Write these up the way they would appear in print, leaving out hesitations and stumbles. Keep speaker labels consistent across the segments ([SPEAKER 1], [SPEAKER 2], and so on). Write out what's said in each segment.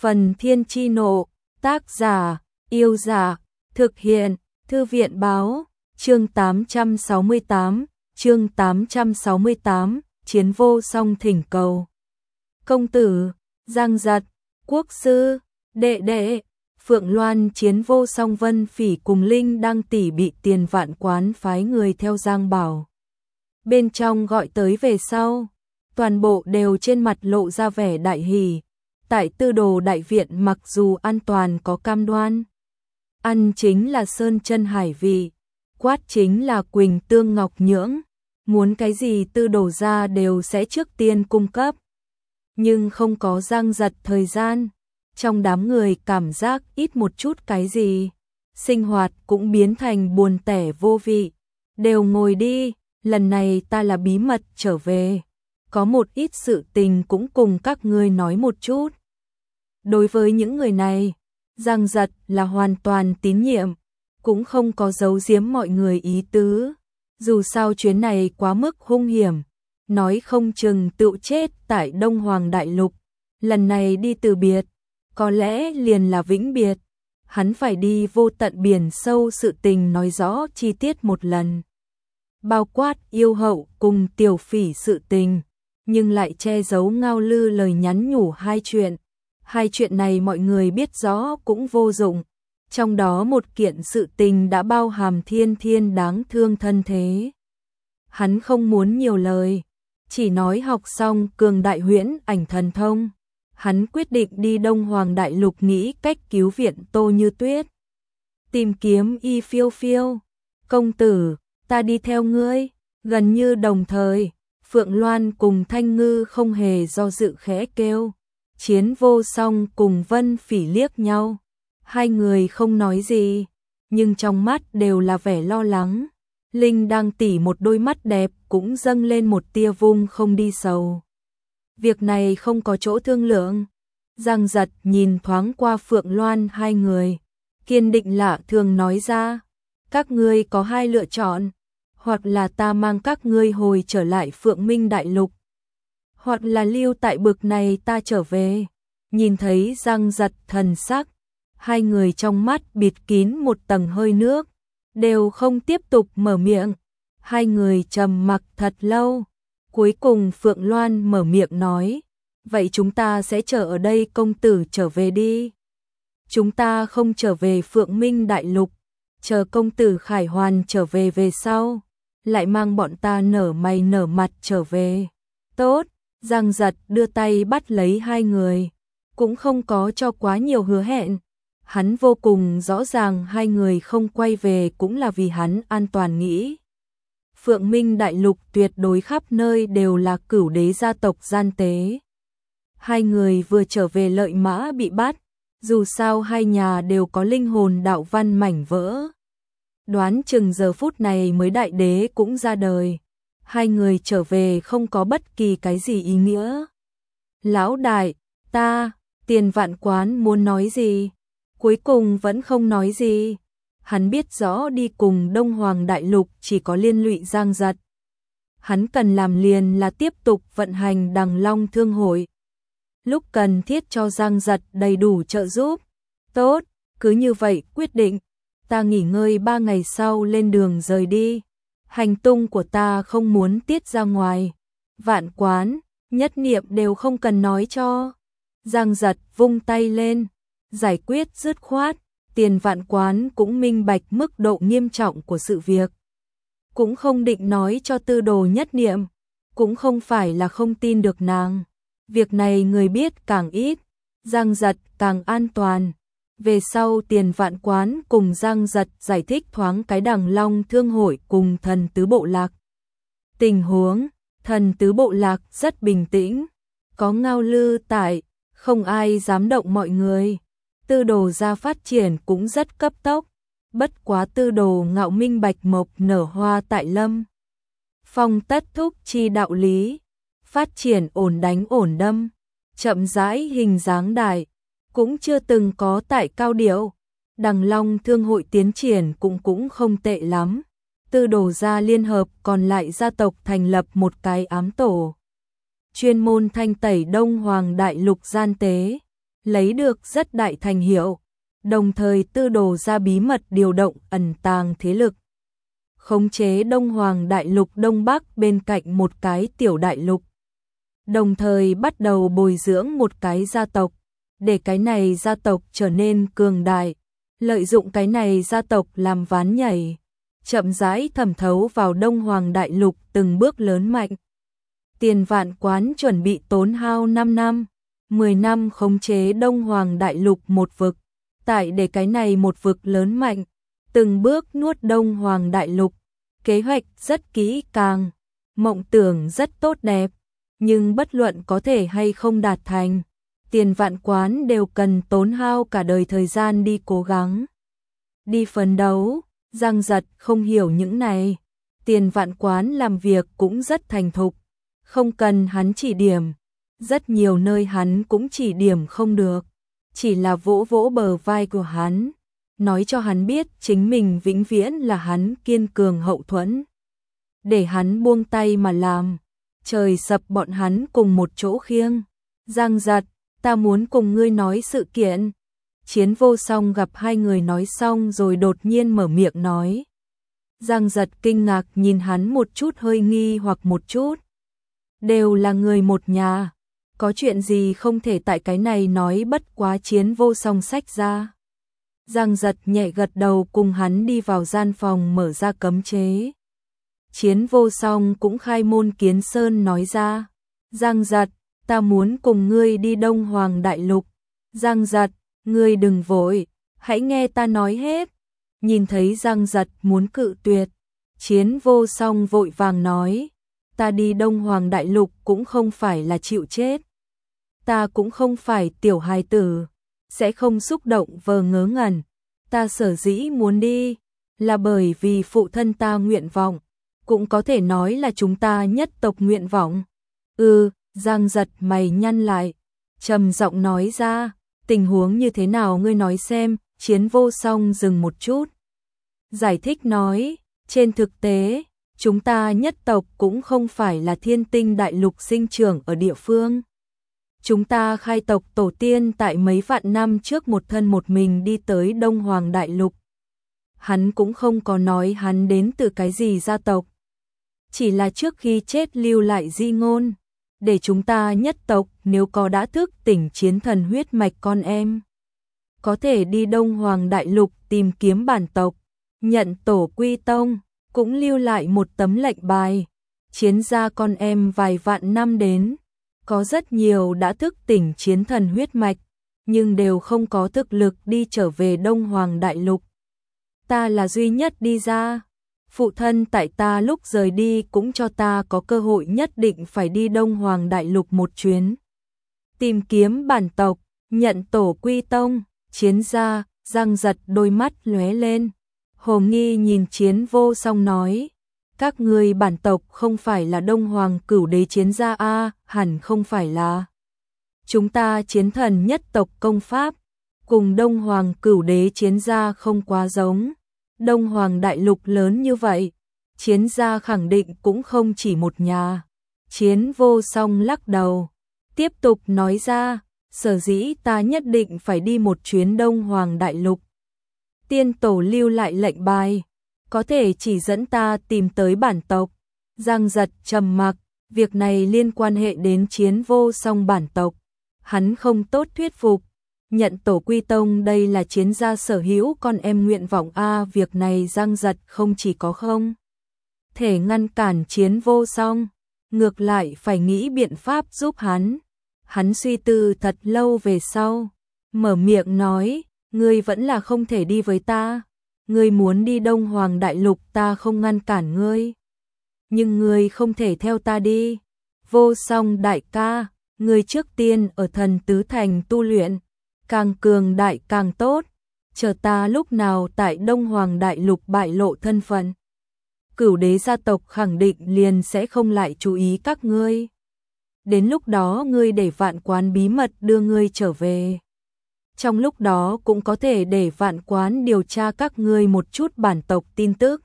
[SPEAKER 1] Phần Thiên Chi Nộ, tác giả, Yêu Dạ, thực hiện, Thư viện Báo, chương 868, Chiến Vô Song thỉnh cầu. Công tử, Giang Giật, quốc sư, đệ đệ, Phượng Loan Chiến Vô Song Vân Phỉ cùng Linh Đăng tỷ bị Tiền Vạn Quán phái người theo Giang Bảo bên trong gọi tới về sau, toàn bộ đều trên mặt lộ ra vẻ đại hỉ. Tại Tư Đồ đại viện mặc dù an toàn có cam đoan, ăn chính là sơn chân hải vị, quát chính là quỳnh tương ngọc nhưỡng, muốn cái gì Tư Đồ ra đều sẽ trước tiên cung cấp. Nhưng không có Giang Giật thời gian, trong đám người cảm giác ít một chút cái gì, sinh hoạt cũng biến thành buồn tẻ vô vị. Đều ngồi đi, lần này ta là bí mật trở về, có một ít sự tình cũng cùng các ngươi nói một chút. Đối với những người này, Giang Giật là hoàn toàn tín nhiệm, cũng không có giấu giếm mọi người ý tứ. Dù sao chuyến này quá mức hung hiểm, nói không chừng tự chết tại Đông Hoàng Đại Lục. Lần này đi từ biệt, có lẽ liền là vĩnh biệt. Hắn phải đi vô tận biển sâu sự tình nói rõ chi tiết một lần. Bao quát yêu hậu cùng Tiểu Phỉ sự tình, nhưng lại che giấu Ngao Lư lời nhắn nhủ hai chuyện. Hai chuyện này mọi người biết rõ cũng vô dụng. Trong đó một kiện sự tình đã bao hàm Thiên Thiên đáng thương thân thế. Hắn không muốn nhiều lời, chỉ nói học xong cường đại huyễn ảnh thần thông. Hắn quyết định đi Đông Hoàng Đại Lục nghĩ cách cứu viện Tô Như Tuyết. Tìm kiếm Y Phiêu Phiêu. Công tử, ta đi theo ngươi. Gần như đồng thời, Phượng Loan cùng Thanh Ngư không hề do dự khẽ kêu. Chiến Vô Song cùng Vân Phỉ liếc nhau. Hai người không nói gì, nhưng trong mắt đều là vẻ lo lắng. Linh Đăng tỷ một đôi mắt đẹp cũng dâng lên một tia vung không đi sầu. Việc này không có chỗ thương lượng. Giang Giật nhìn thoáng qua Phượng Loan hai người, kiên định lạ thường nói ra. Các ngươi có hai lựa chọn, hoặc là ta mang các ngươi hồi trở lại Phượng Minh Đại Lục, hoặc là lưu tại bực này ta trở về. Nhìn thấy Giang Giật thần sắc, hai người trong mắt bịt kín một tầng hơi nước, đều không tiếp tục mở miệng. Hai người trầm mặc thật lâu, cuối cùng Phượng Loan mở miệng nói, vậy chúng ta sẽ chờ ở đây, công tử trở về đi. Chúng ta không trở về Phượng Minh Đại Lục, chờ công tử khải hoàn trở về về sau, lại mang bọn ta nở mày nở mặt trở về. Tốt. Giang Giật đưa tay bắt lấy hai người, cũng không có cho quá nhiều hứa hẹn. Hắn vô cùng rõ ràng hai người không quay về cũng là vì hắn an toàn nghĩ. Phượng Minh Đại Lục tuyệt đối khắp nơi đều là cửu đế gia tộc gian tế. Hai người vừa trở về lợi mã bị bắt, dù sao hai nhà đều có linh hồn đạo văn mảnh vỡ. Đoán chừng giờ phút này mới đại đế cũng ra đời. Hai người trở về không có bất kỳ cái gì ý nghĩa. Lão đại, Tiền Vạn Quán muốn nói gì? Cuối cùng vẫn không nói gì. Hắn biết rõ đi cùng Đông Hoàng Đại Lục chỉ có liên lụy Giang Giật. Hắn cần làm liền là tiếp tục vận hành Đằng Long Thương hội. Lúc cần thiết cho Giang Giật đầy đủ trợ giúp. Tốt, cứ như vậy quyết định. Ta nghỉ ngơi 3 ngày sau lên đường rời đi. Hành tung của ta không muốn tiết ra ngoài. Vạn Quán, Nhất Niệm đều không cần nói cho. Giang Giật vung tay lên, giải quyết dứt khoát. Tiền Vạn Quán cũng minh bạch mức độ nghiêm trọng của sự việc. Cũng không định nói cho Tư Đồ Nhất Niệm, cũng không phải là không tin được nàng. Việc này người biết càng ít, Giang Giật càng an toàn. Về sau Tiền Vạn Quán cùng Giang Giật giải thích thoáng cái Đằng Long Thương hội cùng Thần Tứ Bộ Lạc. Tình huống, Thần Tứ Bộ Lạc rất bình tĩnh, có Ngao Lư tại, không ai dám động mọi người. Tư Đồ gia phát triển cũng rất cấp tốc, bất quá Tư Đồ Ngạo minh bạch mộc nở hoa tại Lâm Phong tất thúc chi đạo lý, phát triển ổn đánh ổn đâm, chậm rãi hình dáng đại. Cũng chưa từng có tại cao điệu. Đằng Long Thương hội tiến triển cũng không tệ lắm. Tư Đồ gia liên hợp còn lại gia tộc thành lập một cái ám tổ, chuyên môn thanh tẩy Đông Hoàng Đại Lục gian tế. lấy được rất đại thành hiệu, đồng thời tư đồ ra bí mật điều động ẩn tàng thế lực, khống chế Đông Hoàng Đại Lục Đông Bắc bên cạnh một cái tiểu đại lục. Đồng thời bắt đầu bồi dưỡng một cái gia tộc, để cái này gia tộc trở nên cường đại, lợi dụng cái này gia tộc làm ván nhảy, chậm rãi thẩm thấu vào Đông Hoàng Đại Lục từng bước lớn mạnh. Tiền Vạn Quán chuẩn bị tốn hao 5 năm, 10 năm khống chế Đông Hoàng Đại Lục một vực, tại để cái này một vực lớn mạnh, từng bước nuốt Đông Hoàng Đại Lục. Kế hoạch rất kỹ càng, mộng tưởng rất tốt đẹp, nhưng bất luận có thể hay không đạt thành, Tiền Vạn Quán đều cần tốn hao cả đời thời gian đi cố gắng, đi phấn đấu. Giang Giật không hiểu những này, Tiền Vạn Quán làm việc cũng rất thành thục, không cần hắn chỉ điểm, rất nhiều nơi hắn cũng chỉ điểm không được, chỉ là vỗ vỗ bờ vai của hắn, nói cho hắn biết chính mình vĩnh viễn là hắn kiên cường hậu thuẫn, để hắn buông tay mà làm, trời sập bọn hắn cùng một chỗ khiêng. Giang Giật, ta muốn cùng ngươi nói sự kiện. Chiến Vô Song gặp hai người nói xong rồi đột nhiên mở miệng nói. Giang Giật kinh ngạc nhìn hắn một chút, hơi nghi hoặc một chút. Đều là người một nhà, có chuyện gì không thể tại cái này nói, bất quá Chiến Vô Song xách ra. Giang Giật nhẹ gật đầu cùng hắn đi vào gian phòng mở ra cấm chế. Chiến Vô Song cũng khai môn kiến sơn nói ra. Giang Giật, ta muốn cùng ngươi đi Đông Hoàng Đại Lục. Giang Giật, ngươi đừng vội, hãy nghe ta nói hết. Nhìn thấy Giang Giật muốn cự tuyệt, Chiến Vô Song vội vàng nói, ta đi Đông Hoàng Đại Lục cũng không phải là chịu chết. Ta cũng không phải tiểu hài tử, sẽ không xúc động vờ ngớ ngẩn. Ta sở dĩ muốn đi, là bởi vì phụ thân ta nguyện vọng, cũng có thể nói là chúng ta nhất tộc nguyện vọng. Giang Giật mày nhăn lại, trầm giọng nói ra, tình huống như thế nào ngươi nói xem. Chiến Vô Song dừng một chút, giải thích nói, trên thực tế, chúng ta nhất tộc cũng không phải là thiên tinh đại lục sinh trưởng ở địa phương. Chúng ta khai tộc tổ tiên tại mấy vạn năm trước một thân một mình đi tới Đông Hoàng Đại Lục. Hắn cũng không có nói hắn đến từ cái gì gia tộc, chỉ là trước khi chết lưu lại di ngôn, để chúng ta nhất tộc nếu có đã thức tỉnh chiến thần huyết mạch con em, có thể đi Đông Hoàng Đại Lục tìm kiếm bản tộc, nhận tổ quy tông, cũng lưu lại một tấm lệnh bài. Chiến gia con em vài vạn năm đến, có rất nhiều đã thức tỉnh chiến thần huyết mạch, nhưng đều không có thực lực đi trở về Đông Hoàng Đại Lục. Ta là duy nhất đi ra. Phụ thân tại ta lúc rời đi cũng cho ta có cơ hội nhất định phải đi Đông Hoàng Đại Lục một chuyến, tìm kiếm bản tộc, nhận tổ quy tông. Chiến gia, Giang Giật đôi mắt lóe lên, hồ nghi nhìn Chiến Vô Song nói, các ngươi bản tộc không phải là Đông Hoàng Cửu Đế chiến gia a? Hẳn không phải là. Chúng ta chiến thần nhất tộc công pháp, cùng Đông Hoàng Cửu Đế chiến gia không quá giống. Đông Hoàng Đại Lục lớn như vậy, chiến gia khẳng định cũng không chỉ một nhà. Chiến Vô Song lắc đầu, tiếp tục nói ra, sở dĩ ta nhất định phải đi một chuyến Đông Hoàng Đại Lục. Tiên tổ lưu lại lệnh bài, có thể chỉ dẫn ta tìm tới bản tộc. Giang Giật trầm mặc, việc này liên quan hệ đến Chiến Vô Song bản tộc, hắn không tốt thuyết phục. Nhận tổ quy tông đây là chiến gia sở hữu con em nguyện vọng a. Việc này Giang Giật không chỉ có không thể ngăn cản Chiến Vô Song, ngược lại phải nghĩ biện pháp giúp hắn. Hắn suy tư thật lâu về sau, mở miệng nói, ngươi vẫn là không thể đi với ta. Ngươi muốn đi Đông Hoàng Đại Lục ta không ngăn cản ngươi, nhưng ngươi không thể theo ta đi. Vô Song đại ca, ngươi trước tiên ở Thần Tứ Thành tu luyện, càng cường đại càng tốt, chờ ta lúc nào tại Đông Hoàng Đại Lục bại lộ thân phận, Cửu Đế gia tộc khẳng định liền sẽ không lại chú ý các ngươi. Đến lúc đó ngươi để Vạn Quán bí mật đưa ngươi trở về. Trong lúc đó cũng có thể để Vạn Quán điều tra các ngươi một chút bản tộc tin tức.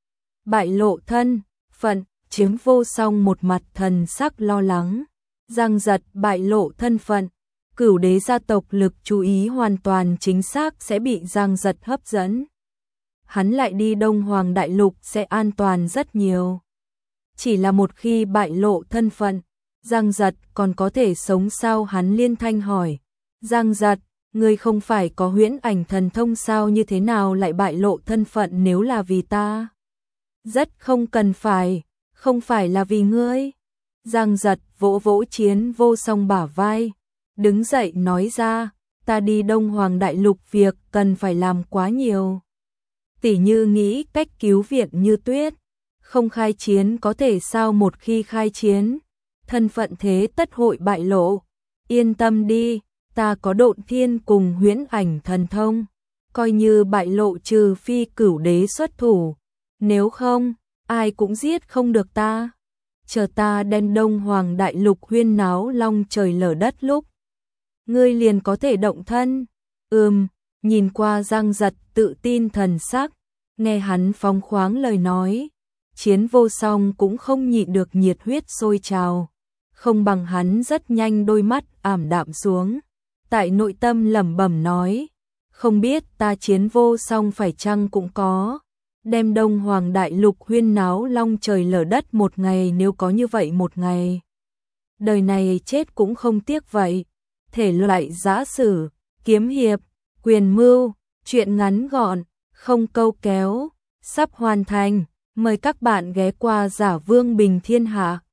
[SPEAKER 1] Bại lộ thân phận, Chiến Vô Song một mặt thần sắc lo lắng. Giang Giật bại lộ thân phận, Cửu đế gia tộc lực chú ý hoàn toàn chính xác sẽ bị Giang Giật hấp dẫn. Hắn lại đi Đông Hoàng Đại Lục sẽ an toàn rất nhiều. Chỉ là một khi bại lộ thân phận, Giang Giật còn có thể sống sao? Hắn liên thanh hỏi. Giang Giật, ngươi không phải có huyễn ảnh thần thông sao, như thế nào lại bại lộ thân phận? Nếu là vì ta, rất không cần phải, không phải là vì ngươi. Giang Giật vỗ vỗ Chiến Vô Song bả vai, đứng dậy nói ra, ta đi Đông Hoàng Đại Lục việc cần phải làm quá nhiều. Tỷ như nghĩ cách cứu viện Như Tuyết, không khai chiến có thể sao? Một khi khai chiến, thân phận thế tất hội bại lộ. Yên tâm đi, ta có Độn Thiên cùng huyễn ảnh thần thông, coi như bại lộ trừ phi Cửu đế xuất thủ, nếu không, ai cũng giết không được ta. Chờ ta đem Đông Hoàng Đại Lục huyên náo long trời lở đất lúc, ngươi liền có thể động thân. Nhìn qua Giang Giật tự tin thần sắc, nghe hắn phóng khoáng lời nói, Chiến Vô Song cũng không nhịn được nhiệt huyết sôi trào, không bằng hắn rất nhanh đôi mắt ảm đạm xuống, tại nội tâm lẩm bẩm nói, không biết ta Chiến Vô Song phải chăng cũng có đem Đông Hoàng Đại Lục huyên náo long trời lở đất một ngày. Nếu có như vậy một ngày, đời này chết cũng không tiếc vậy. Thể loại giã sử, kiếm hiệp, quyền mưu, truyện ngắn gọn, không câu kéo, sắp hoàn thành. Mời các bạn ghé qua Giả Vương Bình Thiên Hạ.